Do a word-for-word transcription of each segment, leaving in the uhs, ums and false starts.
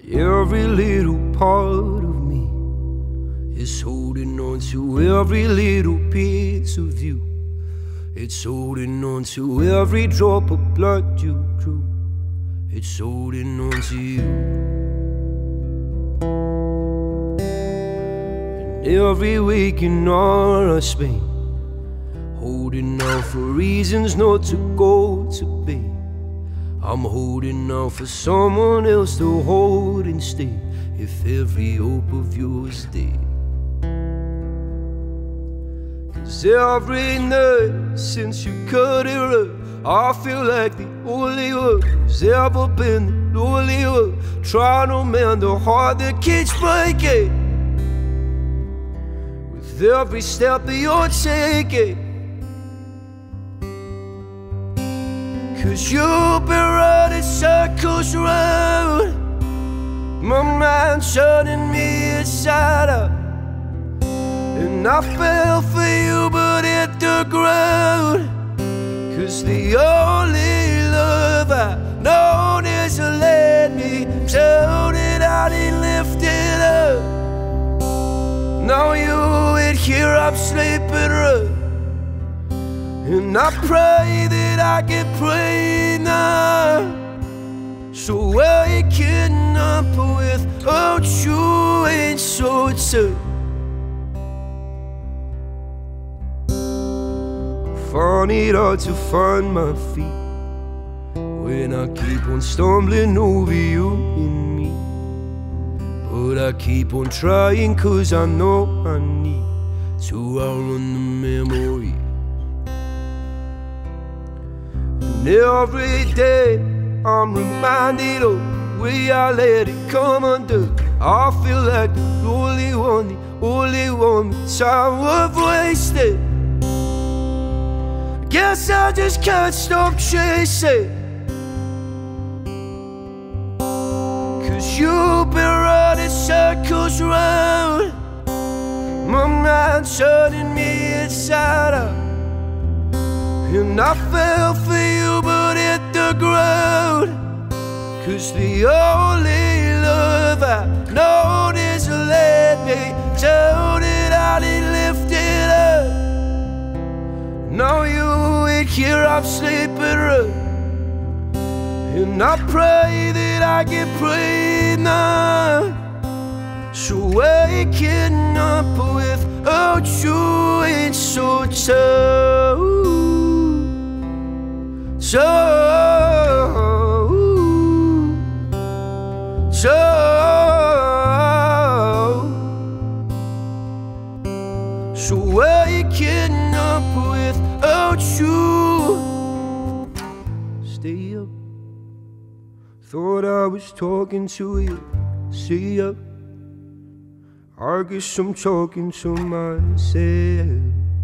Every little part of me is holding on to every little piece of you. It's holding on to every drop of blood you drew. It's holding on to you. And every waking hour I spend holding out for reasons not to go to bed. I'm holding out for someone else to hold instead, if every hope of you is dead. Cause every night since you cut it up, I feel like the only one who's ever been the only one trying to mend the heart that keeps breaking with every step that you're taking. Cause you've been running circles around my mind, turning me inside out. And I fell for you but hit the ground. Cause the only love I know is to let me down, and I didn't lift it up. Now you ain't here, I'm sleeping rough. And I pray that I can pray now. So waking up without you ain't so tough. I find it hard to find my feet when I keep on stumbling over you and me. But I keep on trying cause I know I need to outrun the memory. And every day I'm reminded of the way I let it come undone. I feel like the only one, the only one the time I've wasted. Guess I just can't stop chasing. Cause you've been running circles around my mind, turning me inside out. And I fell for you but hit the ground. Cause the only love I know is to let me down, and I didn't lift it up. Now you ain't here, I'm sleeping rough. And I pray that I can pray now. So waking up without you ain't so tough. So, so, so waking up without you. Stay up. Thought I was talking to you. See up. I guess I'm talking to myself.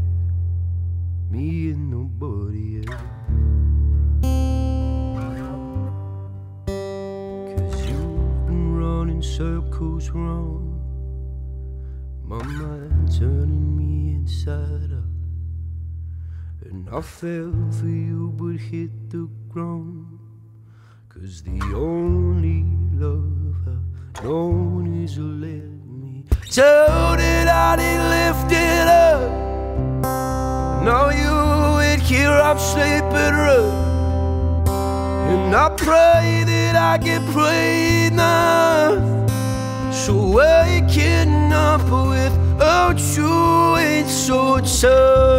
Me and nobody else. Circles round my mind, turning me inside out. And I fell for you but hit the ground. Cause the only love I've known is to let me down, and I didn't lift it up. Now you ain't here, I'm sleeping rough. And I pray that I can pray now. So waking up without you ain't so tough.